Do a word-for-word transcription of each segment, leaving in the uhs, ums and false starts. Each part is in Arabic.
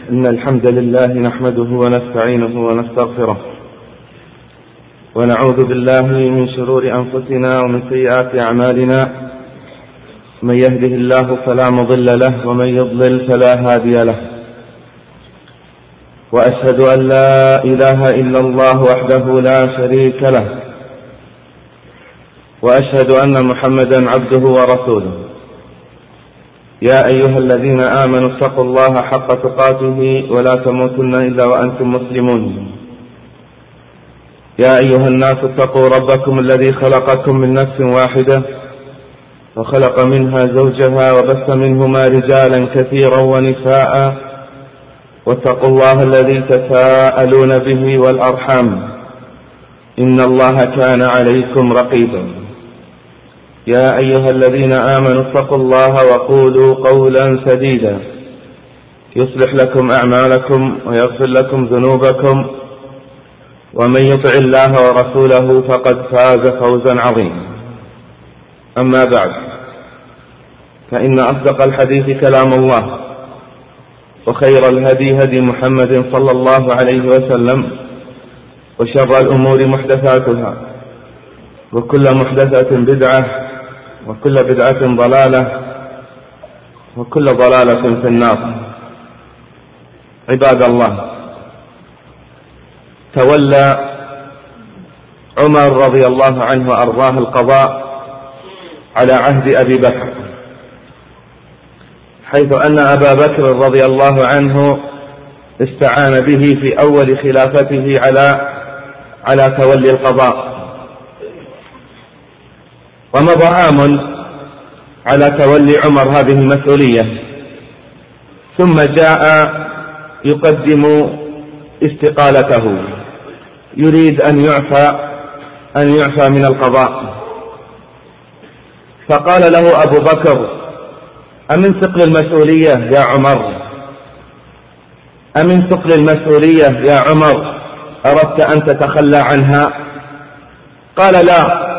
إن الحمد لله نحمده ونستعينه ونستغفره ونعوذ بالله من شرور أنفسنا ومن سيئات أعمالنا. من يهده الله فلا مضل له ومن يضلل فلا هادي له، وأشهد أن لا إله إلا الله وحده لا شريك له، وأشهد أن محمدا عبده ورسوله. يا أيها الذين آمنوا اتقوا الله حق تقاته ولا تموتن إلا وأنتم مسلمون. يا أيها الناس اتقوا ربكم الذي خلقكم من نفس واحدة وخلق منها زوجها وبث منهما رجالا كثيرا ونساء، واتقوا الله الذي تساءلون به والأرحام إن الله كان عليكم رقيبا. يا أيها الذين آمنوا اتقوا الله وقولوا قولا سديدا يصلح لكم أعمالكم ويغفر لكم ذنوبكم، ومن يطع الله ورسوله فقد فاز فوزا عظيما. أما بعد، فإن أصدق الحديث كلام الله، وخير الهدي هدي محمد صلى الله عليه وسلم، وشر الأمور محدثاتها، وكل محدثة بدعة، وكل بدعة ضلالة، وكل ضلالة في النار. عباد الله، تولى عمر رضي الله عنه وأرضاه القضاء على عهد أبي بكر، حيث أن أبا بكر رضي الله عنه استعان به في أول خلافته على على تولي القضاء، ومضى عام على تولي عمر هذه المسؤولية، ثم جاء يقدم استقالته، يريد أن يعفى أن يعفى من القضاء. فقال له أبو بكر: أمن ثقل المسؤولية يا عمر؟ أمن ثقل المسؤولية يا عمر أردت أن تتخلى عنها؟ قال: لا،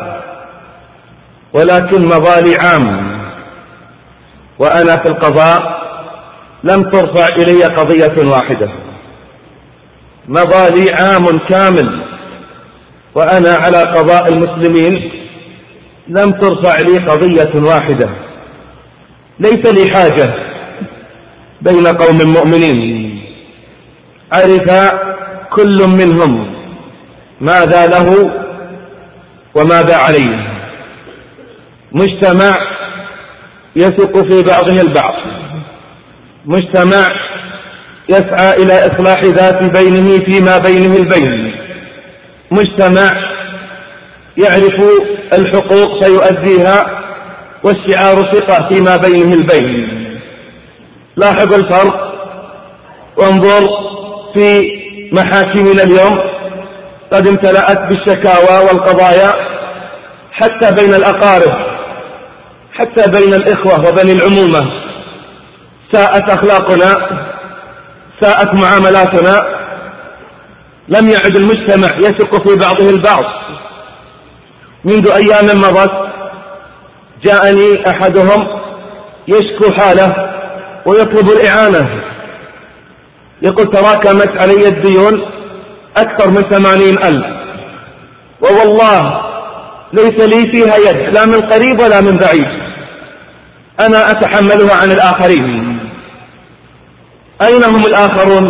ولكن مضى لي عام وأنا في القضاء لم ترفع إلي قضية واحدة. مضى لي عام كامل وأنا على قضاء المسلمين لم ترفع لي قضية واحدة. ليس لي حاجة بين قوم مؤمنين عرف كل منهم ماذا له وماذا عليه، مجتمع يثق في بعضه البعض، مجتمع يسعى إلى إصلاح ذات بينه فيما بينه البين، مجتمع يعرف الحقوق فيؤديها، والشعار ثقة فيما بينه البين. لاحظ الفرق وانظر في محاكمنا اليوم، قد امتلأت بالشكاوى والقضايا حتى بين الأقارب، حتى بين الإخوة وبني العمومة. ساءت أخلاقنا، ساءت معاملاتنا، لم يعد المجتمع يثق في بعضه البعض. منذ أيام مضت جاءني أحدهم يشكو حاله ويطلب الإعانة، يقول: تراكمت علي الديون أكثر من ثمانين ألف، ووالله ليس لي فيها يد، لا من قريب ولا من بعيد، أنا أتحملها عن الآخرين. أين هم الآخرون؟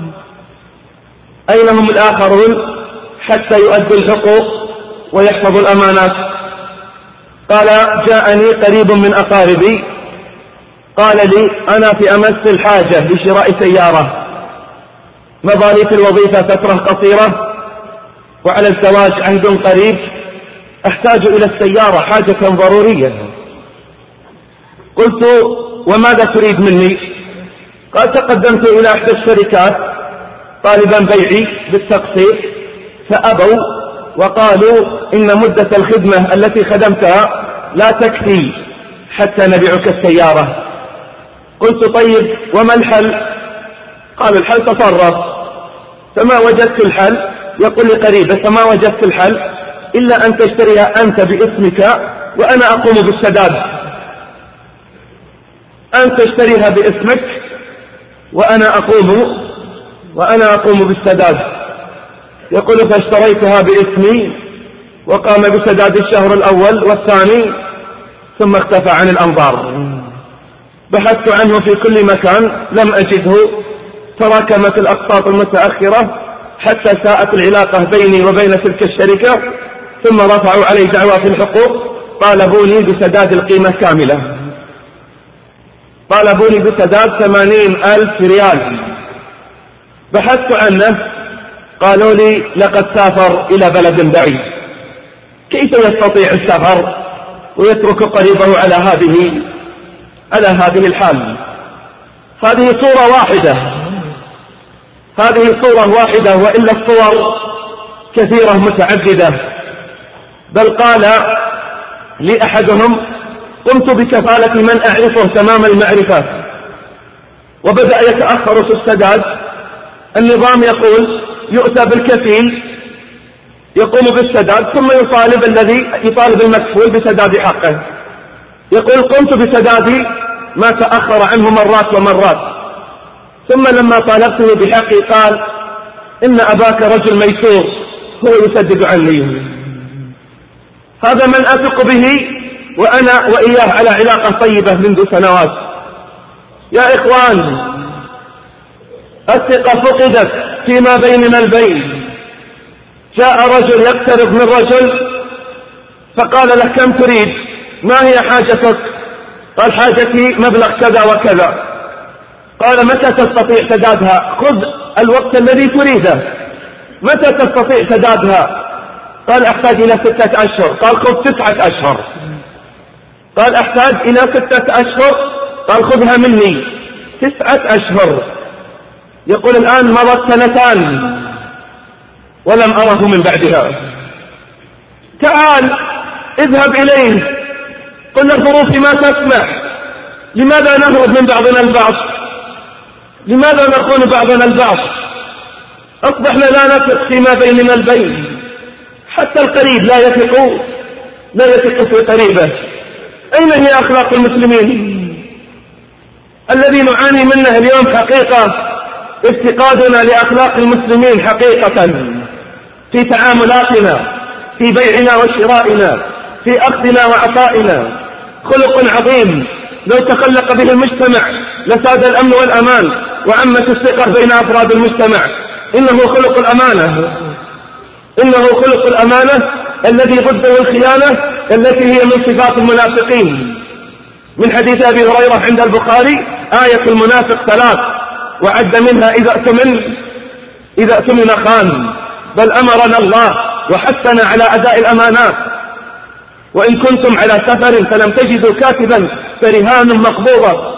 أين هم الآخرون حتى يؤدوا الحقوق ويحفظوا الأمانات؟ قال: جاءني قريب من أقاربي قال لي: أنا في أمس الحاجة لشراء سيارة، مضى لي في الوظيفة فترة قصيرة وعلى الزواج عهد قريب، أحتاج إلى السيارة حاجة ضرورية. قلت: وماذا تريد مني؟ قال: تقدمت إلى إحدى الشركات طالبا بيعي بالتقسيط، فأبوا وقالوا إن مدة الخدمة التي خدمتها لا تكفي حتى نبيعك السيارة. قلت: طيب وما الحل؟ قال: الحل تصرف. فما وجدت الحل، يقول لي قريبه: فما وجدت الحل إلا أن تشتريها أنت باسمك وأنا أقوم بالسداد. أن تشتريها باسمك وأنا أقوم وأنا أقوم بالسداد. يقول فاشتريتها باسمي وقام بسداد الشهر الأول والثاني ثم اختفى عن الأنظار. بحثت عنه في كل مكان لم أجده، تراكمت الأقساط المتأخرة حتى ساءت العلاقة بيني وبين تلك الشركة، ثم رفعوا علي دعوى في الحقوق، طالبوني بسداد القيمة كاملة، طالبوني بسداد ثمانين ألف ريال. بحثت عنه قالوا لي لقد سافر إلى بلد بعيد. كيف يستطيع السفر ويترك قريبه على هذه على هذه الحال؟ هذه صورة واحدة هذه صورة واحدة وإلا الصور كثيرة متعددة. بل قال لي أحدهم قمت بكفالة من أعرفه تمام المعرفة وبدأ يتأخر في السداد. النظام يقول يؤتى بالكفيل يقوم بالسداد ثم يطالب الذي يطالب المكفول بسداد حقه. يقول قمت بسدادي ما تأخر عنه مرات ومرات، ثم لما طالبته بحقي قال إن أباك رجل ميسور هو يسدد عني. هذا من أثق به وأنا وإياه على علاقة طيبة منذ سنوات. يا إخوان، الثقة فقدت فيما بيننا البين. جاء رجل يقترض من رجل فقال له كم تريد؟ ما هي حاجتك؟ قال حاجتي مبلغ كذا وكذا. قال متى تستطيع سدادها؟ خذ الوقت الذي تريده. متى تستطيع سدادها؟ قال أحتاج إلى ستة أشهر. قال خذ تسعة أشهر. قال أحتاج إلى ستة أشهر. قال خذها مني تسعة أشهر. يقول الآن مضت سنتان ولم أره من بعدها. تعال اذهب إليه قل الظروف ما تسمح. لماذا نهرب من بعضنا البعض؟ لماذا نخون بعضنا البعض؟ أصبحنا لا نثق فيما بيننا البين. حتى القريب لا يثق لا يثق في قريبه. أين هي أخلاق المسلمين؟ الذي نعاني منه اليوم حقيقة افتقادنا لأخلاق المسلمين حقيقة في تعاملاتنا، في بيعنا وشرائنا، في أخذنا وعطائنا. خلق عظيم لو تخلق به المجتمع لساد الأمن والأمان وعمت الثقة بين أفراد المجتمع. إنه خلق الأمانة إنه خلق الأمانة الذي ضده الخيانة التي هي من صفات المنافقين. من حديث أبي هريرة عند البخاري آية المنافق ثلاث وعد منها إذا اؤتمن إذا اؤتمن خان. بل أمرنا الله وحثنا على أداء الأمانات. وإن كنتم على سفر فلم تجدوا كاتبا فرهان مقبوضة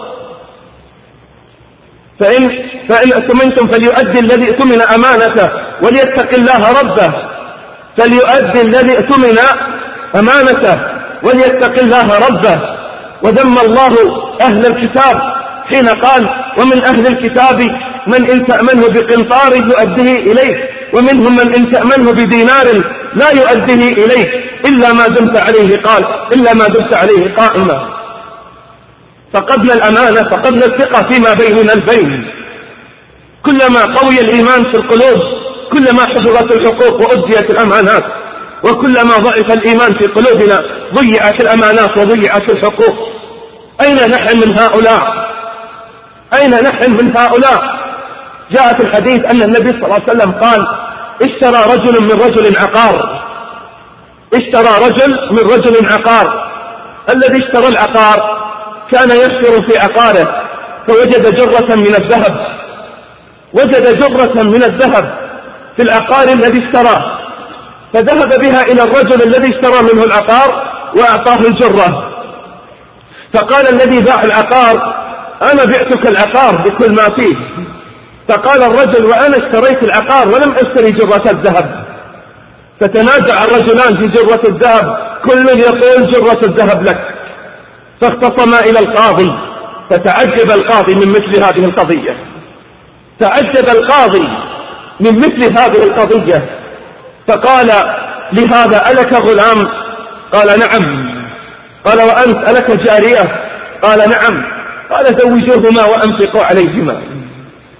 فإن, فإن اؤتمنتم فليؤدي الذي اؤتمن أمانته وليتق الله ربه فليؤدي الذي اؤتمن أمانته وليتق الله ربه. وذم الله أهل الكتاب حين قال ومن أهل الكتاب من إن تأمنه بقنطار يؤديه إليك ومنهم من إن تأمنه بدينار لا يؤديه إليك إلا ما دمت عليه قال إلا ما دمت عليه قائما. فقدنا الأمانة فقدنا الثقة فيما بيننا البين. كلما قوي الإيمان في القلوب كلما حفظت الحقوق وأديت الأمانات، وكلما ضعف الإيمان في قلوبنا ضيعت الأمانات وضيعت الحقوق. أين نحن من هؤلاء؟ أين نحن من هؤلاء؟ جاء في الحديث أن النبي صلى الله عليه وسلم قال اشترى رجل من رجل عقار اشترى رجل من رجل عقار. الذي اشترى العقار كان يسر في عقاره فوجد جرة من الذهب وجد جرة من الذهب في العقار الذي اشتراه، فذهب بها إلى الرجل الذي اشترى منه العقار وأعطاه الجرة. فقال الذي باع العقار أنا بعتك العقار بكل ما فيه. فقال الرجل وأنا اشتريت العقار ولم أشتري جرة الذهب. فتنازع الرجلان في جرة الذهب، كل يقول جرة الذهب لك. فاختصما إلى القاضي فتعجب القاضي من مثل هذه القضية تعجب القاضي من مثل هذه القضية فقال لهذا ألك غلام؟ قال نعم. قال وأنت ألك جارية؟ قال نعم. قال زوجوهما وأنفقوا عليهما.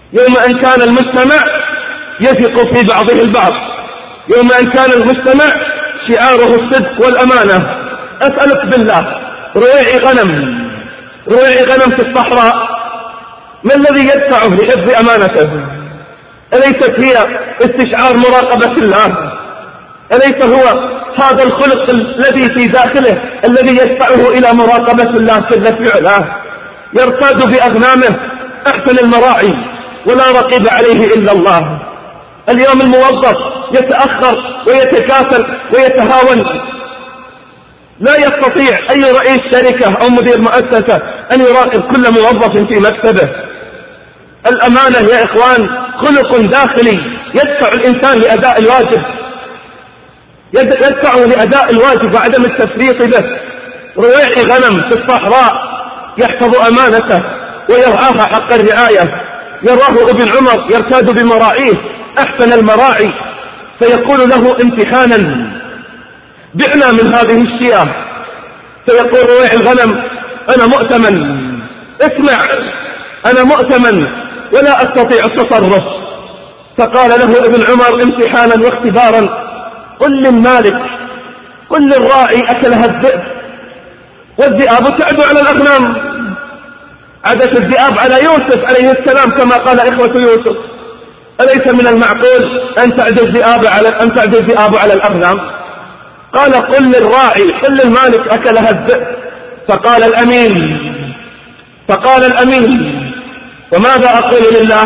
يوم أن كان المجتمع يثق في بعضه البعض، يوم أن كان المجتمع شعاره الصدق والأمانة. أسألك بالله، رويع غنم رويع غنم في الصحراء، ما الذي يدفعه لحفظ أمانته؟ أليست هي استشعار مراقبة الله؟ أليس هو هذا الخلق الذي في داخله الذي يدفعه إلى مراقبة الله جل فعله؟ يرتاد بأغنامه أحسن المراعي ولا رقيب عليه إلا الله. اليوم الموظف يتأخر ويتكاسل ويتهاون، لا يستطيع أي رئيس شركة أو مدير مؤسسة أن يراقب كل موظف في مكتبه. الأمانة يا إخوان خلق داخلي يدفع الإنسان لأداء الواجب، يدفعه لأداء الواجب وعدم التفريط به. رويع غنم في الصحراء يحفظ أمانته ويرعاها حق الرعاية. يراه ابن عمر يرتاد بمراعيه أحسن المراعي، فيقول له امتحانا بعنا من هذه الشياه، فيقول رويع الغنم أنا مؤتمن، اسمع أنا مؤتمن ولا أستطيع التصرف. فقال له ابن عمر امتحانا واختبارا، قل للمالك قل للراعي أكلها الذئب والذئاب تعدو على الأغنام. عدت الذئاب على يوسف عليه السلام كما قال إخوة يوسف. أليس من المعقول أن تعدو الذئاب على أن تعدو الذئاب على الأغنام؟ قال قل للراعي قل للمالك أكلها الذئب. فقال الأمين فقال الأمين وماذا أقول لله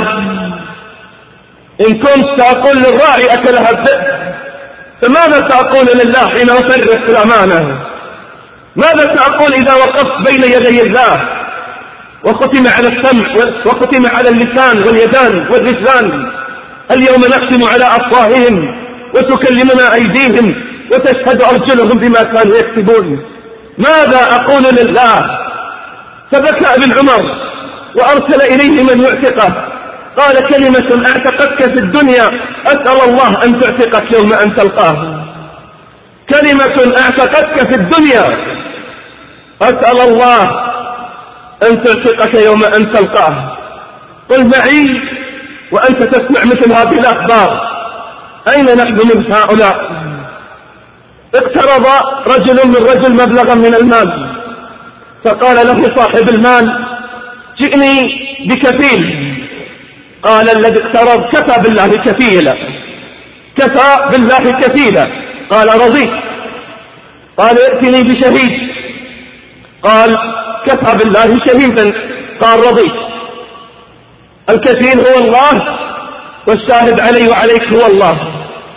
إن كنت سأقول للراعي أكلها الذئب، فماذا سأقول لله حين أفرق في الأمانة؟ ماذا سأقول إذا وقفت بين يدي الله وختم على السمع وختم على اللسان واليدان والرجلان؟ اليوم نختم على أفواههم وتكلمنا أيديهم وتشهد أرجلهم بما كانوا يكسبون. ماذا أقول لله؟ فبكى ابن عمر وأرسل إليه من يعتقه، قال كلمة أعتقتك في الدنيا أسأل الله أن تعتقك يوم أن تلقاه. كلمة أعتقتك في الدنيا أسأل الله أن تعتقك يوم أن تلقاه. قل معي وأنت تسمع مثل هذه الأخبار، أين نحن من هؤلاء؟ اقترض رجل من رجل مبلغا من المال، فقال له صاحب المال جئني بكفيل. قال الذي اقترض كفى بالله كفيلا كفى بالله كفيلا. قال رضيت. قال ائتني بشهيد. قال كفى بالله شهيدا. قال رضيت. الكفيل هو الله والشاهد علي وعليك هو الله.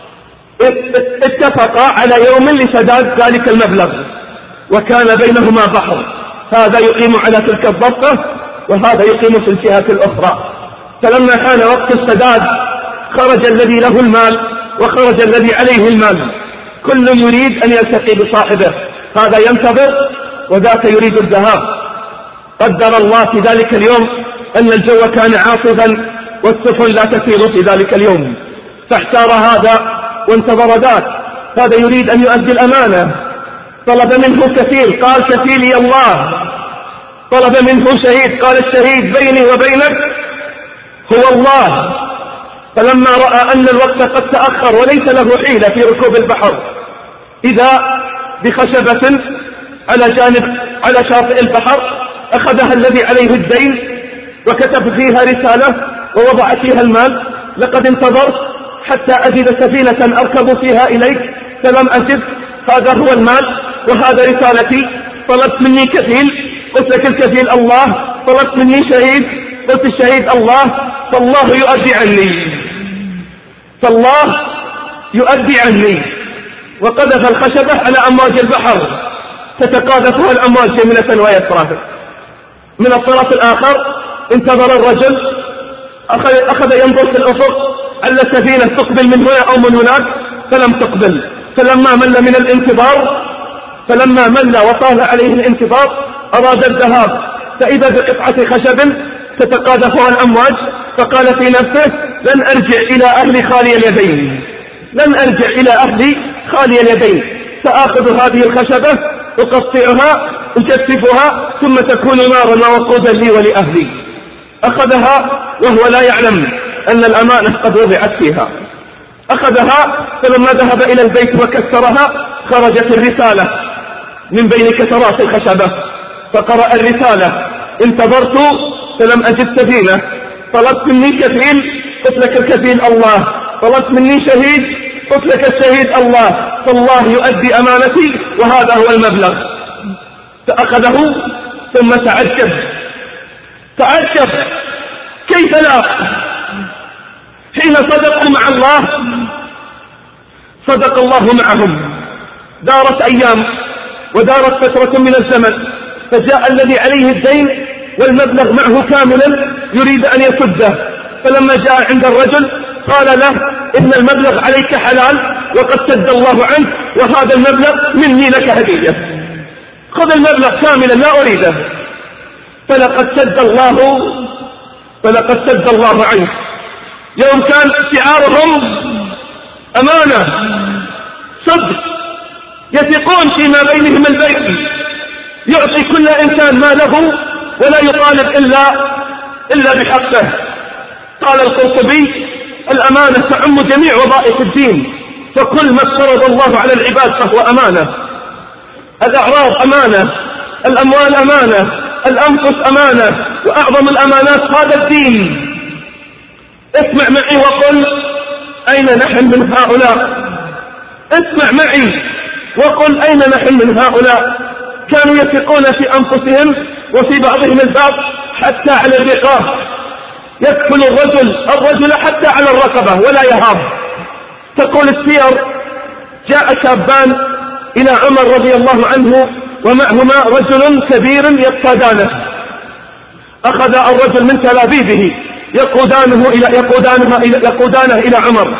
اتفقا على يوم لسداد ذلك المبلغ وكان بينهما بحر، هذا يقيم على تلك الضبطة وهذا يقيم في الجهة الأخرى. فلما كان وقت السداد خرج الذي له المال وخرج الذي عليه المال، كل يريد أن يلتقي بصاحبه، هذا ينتظر وذاك يريد الذهاب. قدر الله في ذلك اليوم أن الجو كان عاصفا والسفن لا تسير في ذلك اليوم، فاحتار هذا وانتظر ذاك. هذا يريد أن يؤدي الأمانة، طلب منه كفيل، قال كفيلي الله. طلب منه شهيد، قال الشهيد بيني وبينك هو الله. فلما رأى أن الوقت قد تأخر وليس له حيلة في ركوب البحر، إذا بخشبة على جانب على شاطئ البحر، أخذها الذي عليه الدين وكتب فيها رسالة ووضع فيها المال: لقد انتظرت حتى أجد سفينة أركب فيها إليك فلم أجد، هذا هو المال وهذا رسالتي. طلبت مني كفيل، قلت لك الكفيل الله. طلبت مني شهيد، قلت الشهيد الله. فالله يؤدي عني فالله يؤدي عني وقذف الخشبة على أمواج البحر تتقاذفها الأمواج يمنة ويسرى. من الطرف الآخر انتظر الرجل، أخذ, أخذ ينظر في الأفق أن السفينة تقبل من هنا أو من هناك، فلم تقبل. فلما مل من الانتظار فلما مل وطال عليه الانتظار أراد الذهاب، فإذا بقطعة خشب تتقاذفها الأمواج، فقال في نفسه: لن أرجع إلى أهلي خالي اليدين لن أرجع إلى أهلي خالي اليدين سآخذ هذه الخشبة أقطعها أجففها ثم تكون نارا ووقودا لي ولأهلي. أخذها وهو لا يعلم أن الأمانة قد وضعت فيها. أخذها فلما ذهب إلى البيت وكسرها خرجت الرسالة من بين كسرات الخشبة، فقرأ الرسالة: انتظرت فلم أجد سفينة، طلبت مني كفيل، قلت لك الكفيل الله، طلبت مني شهيد، قلت لك الشهيد الله، فالله يؤدي أمانتي وهذا هو المبلغ. فأخذه ثم تعجب تعجب كيف لا؟ حين صدقوا مع الله صدق الله معهم. دارت أيام ودارت فترة من الزمن، فجاء الذي عليه الدين والمبلغ معه كاملا يريد أن يسده، فلما جاء عند الرجل قال له: إن المبلغ عليك حلال وقد سد الله عنك، وهذا المبلغ مني لك هدية، خذ المبلغ كاملا لا أريده. فلقد سد الله فلقد سد الله عنك. يوم كان شعارهم أمانة صدق، يثقون فيما بينهم البيت، يعطي كل إنسان ما له ولا يطالب إلا إلا بحقه. قال القرطبي: الأمانة تعم جميع وظائف الدين، فكل ما افترض الله على العباد فهو أمانة. الأعراض أمانة، الأموال أمانة، الأنفس أمانة، وأعظم الأمانات هذا الدين. اسمع معي وقل: أين نحن من هؤلاء؟ اسمع معي وقل: أين نحن من هؤلاء؟ كانوا يثقون في أنفسهم وفي بعضهم البعض حتى على الرقاب، يكفل الرجل الرجل حتى على الرقبة ولا يهاب. تقول السير: جاء شابان إلى عمر رضي الله عنه ومعهما رجل كبير يقتادانه. أخذ الرجل من تلابيبه يقودانه إلى يقودانه إلى يقودانه إلى عمر.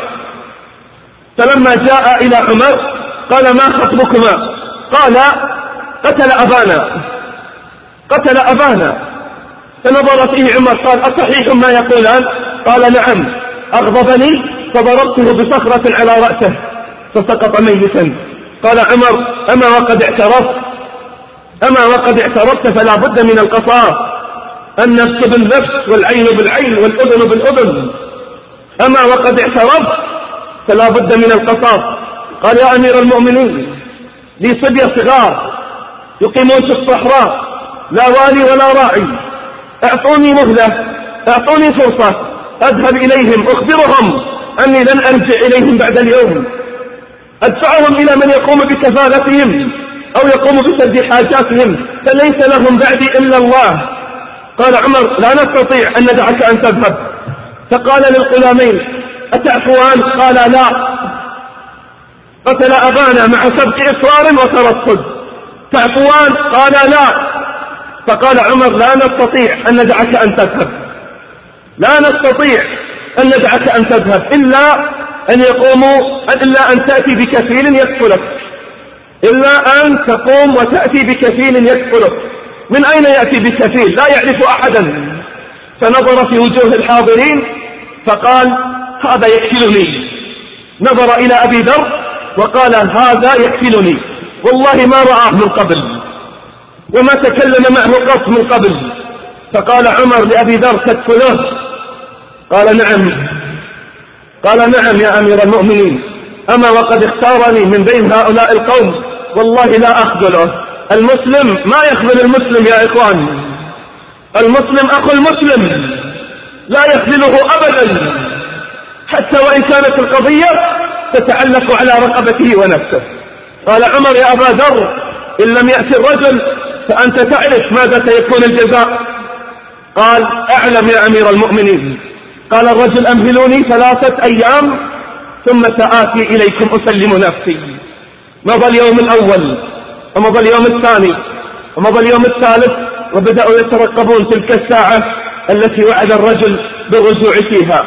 فلما جاء إلى عمر قال: ما خطبكما؟ قال: قتل أبانا قتل أبانا. فنظر فيه عمر قال: أصحيح ما يقولان؟ قال: نعم. أغضبني فضربته بصخرة على رأسه فسقط ميتا. قال عمر: أما وقد اعترفت أما وقد اعترفت فلا بد من القصاص، النفس بالنفس والعين بالعين والأذن بالأذن. أما وقد اعترفت فلا بد من القصاص. قال: يا أمير المؤمنين، لي صبية صغار يقيمون في الصحراء، لا والي ولا راعي، اعطوني مهلة، اعطوني فرصة أذهب إليهم أخبرهم أني لن أرجع إليهم بعد اليوم، أدفعهم إلى من يقوم بكفالتهم أو يقوم بسد حاجاتهم، فليس لهم بعدي إلا الله. قال عمر: لا نستطيع أن ندعك أن تذهب. فقال للغلامين: أتعفوان؟ قال: لا. قتل أبانا مع سبق إصرار وترصد، تعفوان؟ قال: لا. فقال عمر: لا نستطيع أن ندعك أن تذهب، لا نستطيع أن ندعك أن تذهب إلا أن يقوموا إلا أن تأتي بكفيل يكفلك، إلا أن تقوم وتأتي بكفيل يكفلك. من أين يأتي بكفيل؟ لا يعرف أحدا. فنظر في وجوه الحاضرين فقال: هذا يكفلني. نظر إلى أبي ذر وقال: هذا يكفلني، والله ما رآه من قبل وما تكلم معه قط من قبل. فقال عمر لأبي ذر: تكفله؟ قال: نعم. قال: نعم يا أمير المؤمنين، أما وقد اختارني من بين هؤلاء القوم، والله لا أخذله. المسلم ما يخذل المسلم يا إخوان، المسلم أخو المسلم لا يخذله أبدا، حتى وإن كانت القضية تتعلق على رقبته ونفسه. قال عمر: يا أبا ذر، إن لم يأتي الرجل فأنت تعرف ماذا سيكون الجزاء. قال: أعلم يا أمير المؤمنين. قال الرجل: أمهلوني ثلاثة أيام ثم سآتي إليكم أسلم نفسي. مضى اليوم الأول ومضى اليوم الثاني ومضى اليوم الثالث، وبدأوا يترقبون تلك الساعة التي وعد الرجل بالرجوع فيها.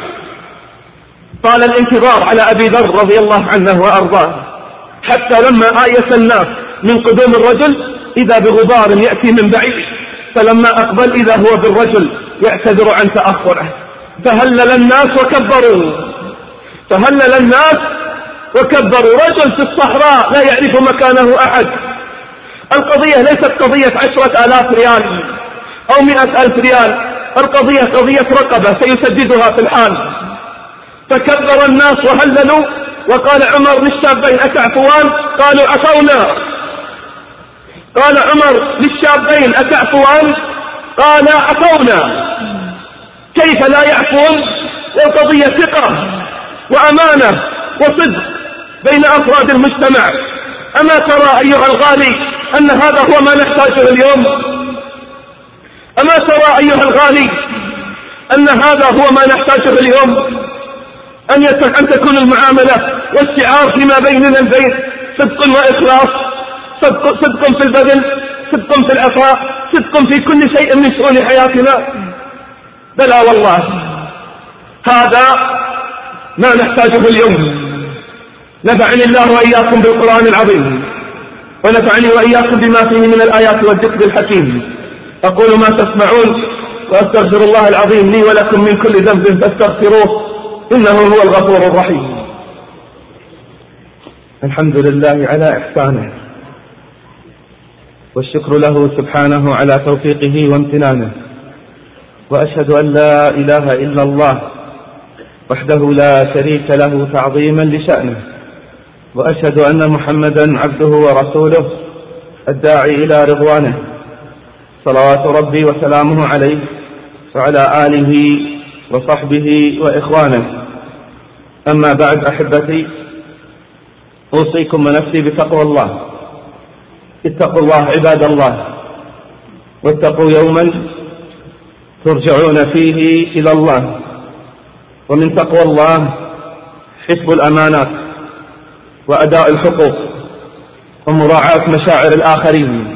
طال الانتظار على أبي ذر رضي الله عنه وأرضاه، حتى لما آيس الناس من قدوم الرجل إذا بغبار يأتي من بعيد، فلما أقبل إذا هو بالرجل يعتذر عن تأخره. فهلل الناس وكبروا فهلل الناس وكبروا. رجل في الصحراء لا يعرف مكانه أحد. القضية ليست قضية عشرة آلاف ريال أو مئة ألف ريال، القضية قضية رقبة سيسددها في الحال. فكبر الناس وهللوا، وقال عمر للشابين أتعفوان؟ قالوا عفونا. قال عمر للشابين أتعفوان؟ قال عفونا. كيف لا يعفون والقضية ثقة وأمانة وصدق بين أفراد المجتمع؟ أما ترى أيها الغالي أن هذا هو ما نحتاجه اليوم؟ أما ترى أيها الغالي أن هذا هو ما نحتاجه اليوم؟ أن, أن تكون المعاملة والشعار فيما بيننا البين صدق وإخلاص، صدق, صدق في البذل، صدق في العطاء، صدق في كل شيء من شؤون حياتنا. بلى والله هذا ما نحتاجه اليوم. نفعني الله وإياكم بالقرآن العظيم، ونفعني وإياكم بما فيه من الآيات والذكر الحكيم. أقول ما تسمعون وأستغفر الله العظيم لي ولكم من كل ذنب فاستغفروه إنه هو الغفور الرحيم. الحمد لله على إحسانه، والشكر له سبحانه على توفيقه وامتنانه، وأشهد أن لا إله إلا الله وحده لا شريك له تعظيما لشأنه، وأشهد أن محمدا عبده ورسوله الداعي إلى رضوانه، صلوات ربي وسلامه عليه وعلى آله وصحبه وإخوانه. أما بعد أحبتي، أوصيكم ونفسي بتقوى الله. اتقوا الله عباد الله، واتقوا يوما ترجعون فيه إلى الله. ومن تقوى الله حفظ الأمانات وأداء الحقوق ومراعاة مشاعر الآخرين.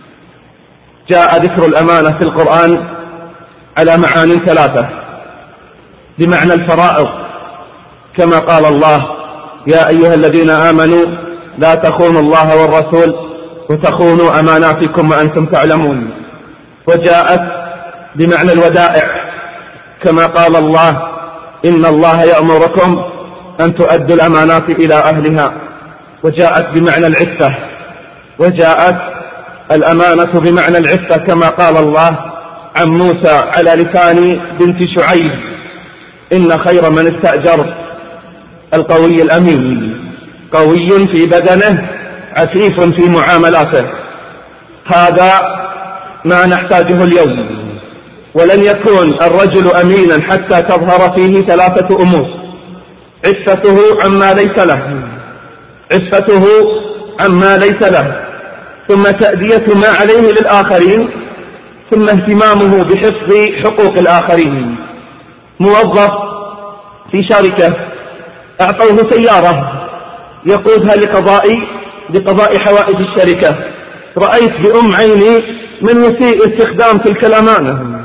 جاء ذكر الأمانة في القرآن على معان ثلاثة، بمعنى الفرائض، كما قال الله يا أيها الذين آمنوا لا تخونوا الله والرسول وتخونوا أماناتكم وأنتم تعلمون. وجاءت بمعنى الودائع، كما قال الله إن الله يأمركم أن تؤدوا الأمانات إلى أهلها. وجاءت بمعنى العفة، وجاءت الأمانة بمعنى العفة كما قال الله عن موسى على لسان بنت شعيب إن خير من استأجر القوي الأمين، قوي في بدنه عفيف في معاملاته. هذا ما نحتاجه اليوم. ولن يكون الرجل أمينا حتى تظهر فيه ثلاثة أمور: عفته عما ليس له، عفته عما ليس له، ثم تأدية ما عليه للآخرين، ثم اهتمامه بحفظ حقوق الآخرين. موظف في شركة أعطوه سيارة يقودها لقضاء لقضاء حوائج الشركة. رأيت بأم عيني من يسيء استخدام تلك الأمانة،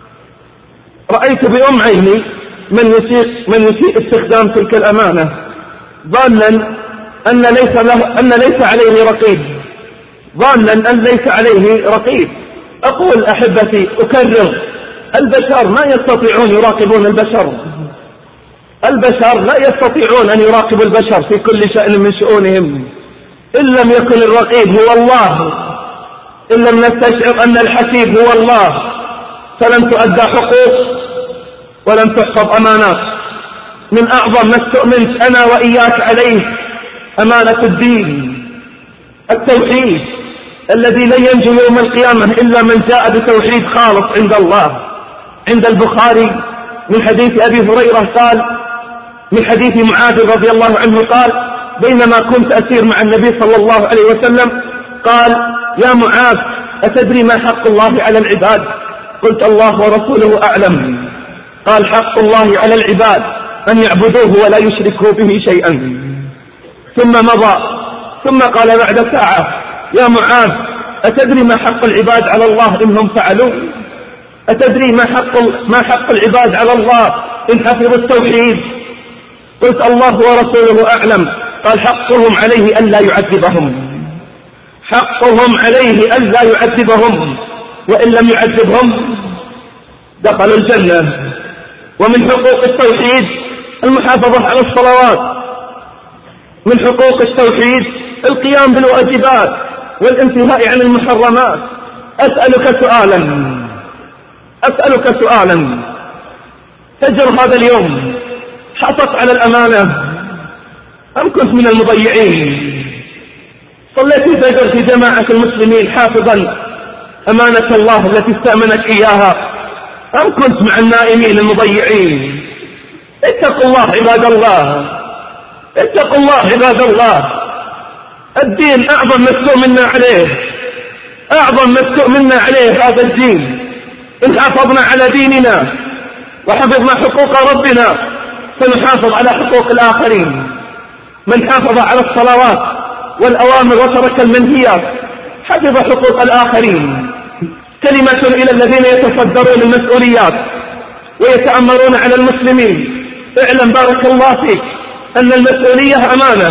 رأيت بأم عيني من يسيء من يسيء استخدام تلك الأمانة، ظانا أن ليس له أن ليس عليه رقيب، ظانا أن ليس عليه رقيب. أقول أحبتي أكرر: البشر ما يستطيعون يراقبون البشر، البشر لا يستطيعون أن يراقبوا البشر في كل شأن من شؤونهم. إن لم يكن الرقيب هو الله، إن لم نستشعر أن الحسيب هو الله، فلن تؤدى حقوق ولن تحفظ أمانات. من أعظم ما استؤمنت أنا وإياك عليه أمانة الدين، التوحيد الذي لن ينجو يوم القيامة إلا من جاء بتوحيد خالص عند الله. عند البخاري من حديث أبي هريرة قال، من حديث معاذ رضي الله عنه قال: بينما كنت أسير مع النبي صلى الله عليه وسلم قال: يا معاذ أتدري ما حق الله على العباد؟ قلت: الله ورسوله أعلم. قال: حق الله على العباد أن يعبدوه ولا يشركوا به شيئا. ثم مضى، ثم قال بعد ساعة: يا معاذ أتدري ما حق العباد على الله إنهم فعلوا؟ أتدري ما حق ما حق العباد على الله إن حفظوا التوحيد؟ قلت: الله ورسوله أعلم. قال: حقهم عليه ألا يعذبهم، حقهم عليه ألا يعذبهم، وإن لم يعذبهم دخلوا الجنة. ومن حقوق التوحيد المحافظة على الصلوات، من حقوق التوحيد القيام بالواجبات والانتهاء عن المحرمات. أسألك سؤالا: أسألك سؤالا، فجر هذا اليوم حافظت على الأمانة أم كنت من المضيعين؟ صليت الفجر في جماعة المسلمين حافظا أمانة الله التي استأمنك إياها أم كنت مع النائمين المضيعين؟ اتقوا الله عباد الله، اتقوا الله عباد الله. الدين أعظم ما استؤمنا عليه، أعظم ما استؤمنا عليه هذا الدين. إن حافظنا على ديننا وحفظنا حقوق ربنا سنحافظ على حقوق الآخرين. من حافظ على الصلوات والأوامر وترك المنهيات حفظ حقوق الآخرين. كلمة إلى الذين يتصدرون المسؤوليات ويتأمرون على المسلمين: اعلم بارك الله فيك أن المسؤولية أمانة،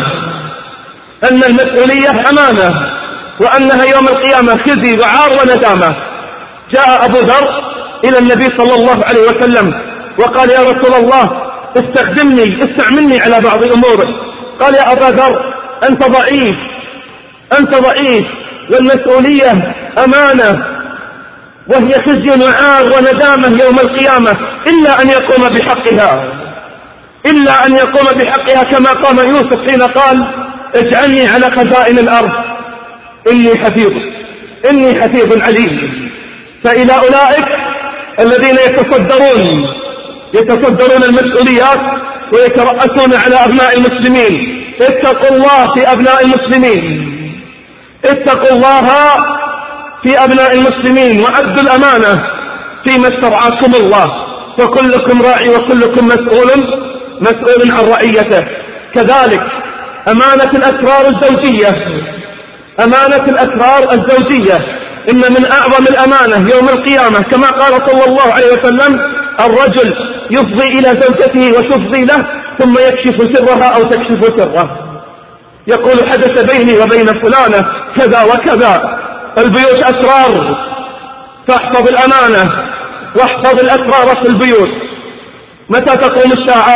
أن المسؤولية أمانة، وأنها يوم القيامة خزي وعار وندامة. جاء أبو ذر إلى النبي صلى الله عليه وسلم وقال: يا رسول الله استخدمني استعملني على بعض أمورك. قال: يا أبا ذر أنت ضعيف، أنت ضعيف، والمسؤولية أمانة وهي خزي وعار وندامة يوم القيامة، إلا أن يقوم بحقها، إلا أن يقوم بحقها كما قام يوسف حين قال: اجعلني على خزائن الأرض إني حفيظ إني حفيظ عليم. فإلى أولئك الذين يتصدرون يتصدرون المسؤوليات ويترأسون على أبناء المسلمين: اتقوا الله في أبناء المسلمين، اتقوا الله في أبناء المسلمين، وأدوا الأمانة فيما استرعاكم الله، فكلكم راعي وكلكم مسؤول مسؤول عن رعيته. كذلك أمانة الأسرار الزوجية، أمانة الأسرار الزوجية إن من أعظم الأمانة يوم القيامة كما قال صلى الله عليه وسلم: الرجل يفضي إلى زوجته وتفضي له ثم يكشف سرها أو تكشف سره، يقول: حدث بيني وبين فلانة كذا وكذا. البيوت أسرار، فاحفظ الأمانة واحفظ الأسرار في البيوت. متى تقوم الساعة؟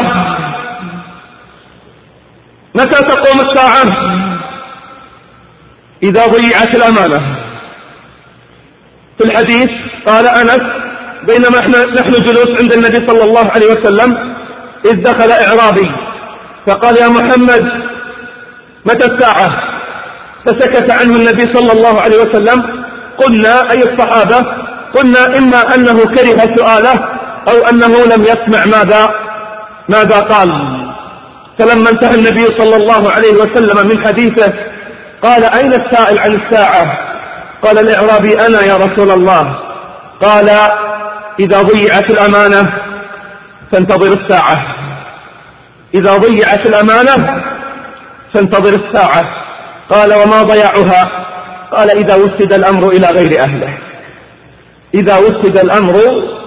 متى تقوم الساعة؟ إذا ضيعت الأمانة. في الحديث قال أنس: بينما نحن جلوس عند النبي صلى الله عليه وسلم إذ دخل إعرابي فقال: يا محمد متى الساعة؟ فسكت عنه النبي صلى الله عليه وسلم. قلنا أي الصحابة قلنا إما أنه كره سؤاله أو أنه لم يسمع ماذا ماذا قال. فلما انتهى النبي صلى الله عليه وسلم من حديثه قال: أين السائل عن الساعة؟ قال الإعرابي: أنا يا رسول الله. قال: إذا ضيعت الأمانة فانتظر الساعة، إذا ضيعت الأمانة فانتظر الساعة. قال: وما ضيعها؟ قال: إذا وسد الأمر إلى غير أهله، إذا وسد الأمر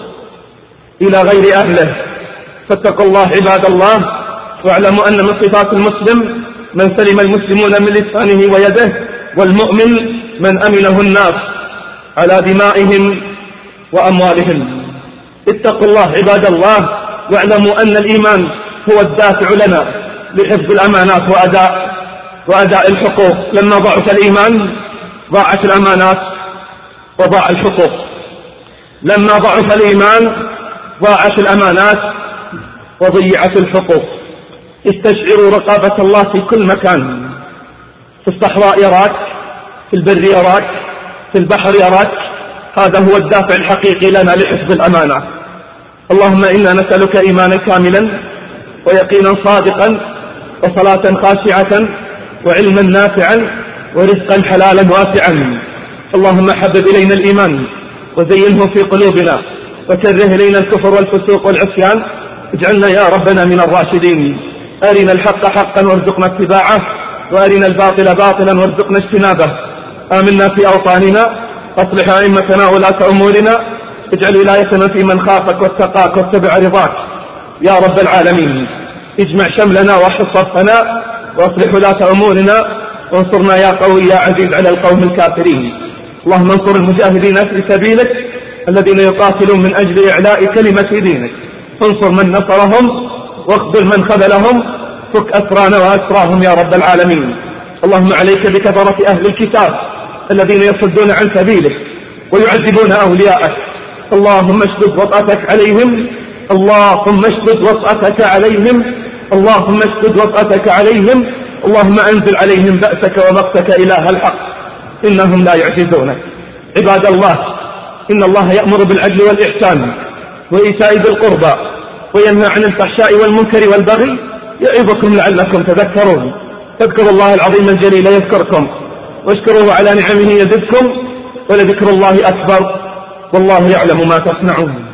إلى غير أهله. فاتقوا الله عباد الله، واعلموا أن من صفات المسلم من سلم المسلمون من لسانه ويده، والمؤمن من أمنه الناس على دمائهم وأموالهم. اتقوا الله عباد الله، واعلموا أن الإيمان هو الدافع لنا لحفظ الأمانات وأداء وأداء الحقوق. لما ضعف الإيمان ضاعت الأمانات وضاع الحقوق، لما ضعف الإيمان ضاعت الأمانات وضيعت الحقوق. استشعروا رقابة الله في كل مكان، في الصحراء يراك، في البر يراك، في البحر يراك. هذا هو الدافع الحقيقي لنا لحفظ الأمانة. اللهم إنا نسألك إيمانا كاملا ويقينا صادقا وصلاة خاشعة وعلما نافعا ورزقا حلالا واسعا. اللهم حبب إلينا الإيمان وزينه في قلوبنا وكره إلينا الكفر والفسوق والعصيان. اجعلنا يا ربنا من الراشدين. أرنا الحق حقا وارزقنا اتباعه، وأرنا الباطل باطلا وارزقنا اجتنابه. آمنا في أوطاننا، أصلح أئمتنا ولاة أمورنا، اجعل ولايتنا في من خافك واتقاك واتبع رضاك يا رب العالمين. اجمع شملنا وحص صفنا واصلح ولاة أمورنا، وانصرنا يا قوي يا عزيز على القوم الكافرين. اللهم انصر المجاهدين في سبيلك الذين يقاتلون من أجل إعلاء كلمة دينك، انصر من نصرهم واخذل من خذلهم، فك أسرانا وأسراهم يا رب العالمين. اللهم عليك بكفرة أهل الكتاب الذين يصدون عن سبيلك ويعذبون أولياءك، اللهم اشدد وطأتك عليهم، اللهم اشدد وطأتك عليهم، اللهم اشدد وطأتك عليهم، اللهم أنزل عليهم بأسك ومقتك إله الحق إنهم لا يعجزونك. عباد الله، إن الله يأمر بالعدل والإحسان وإيتاء ذي القربى وينهى عن الفحشاء والمنكر والبغي يعظكم لعلكم تذكرون. فاذكروا الله العظيم الجليل يذكركم، واشكروه على نعمه يزدكم، ولذكر الله أكبر، والله يعلم ما تصنعون.